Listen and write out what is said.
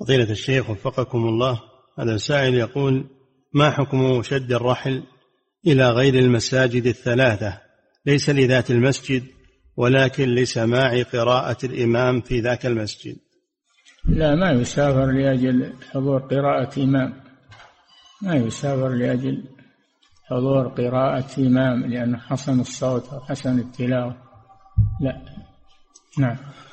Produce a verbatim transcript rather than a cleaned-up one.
فضيلة الشيخ وفقكم الله، هذا سائل يقول: ما حكم شد الرحل إلى غير المساجد الثلاثة ليس لذات المسجد ولكن لسماع قراءة الإمام في ذاك المسجد؟ لا، ما يسافر لأجل حضور قراءة إمام، ما يسافر لأجل حضور قراءة إمام لأنه حسن الصوت وحسن التلاوة، لا. نعم.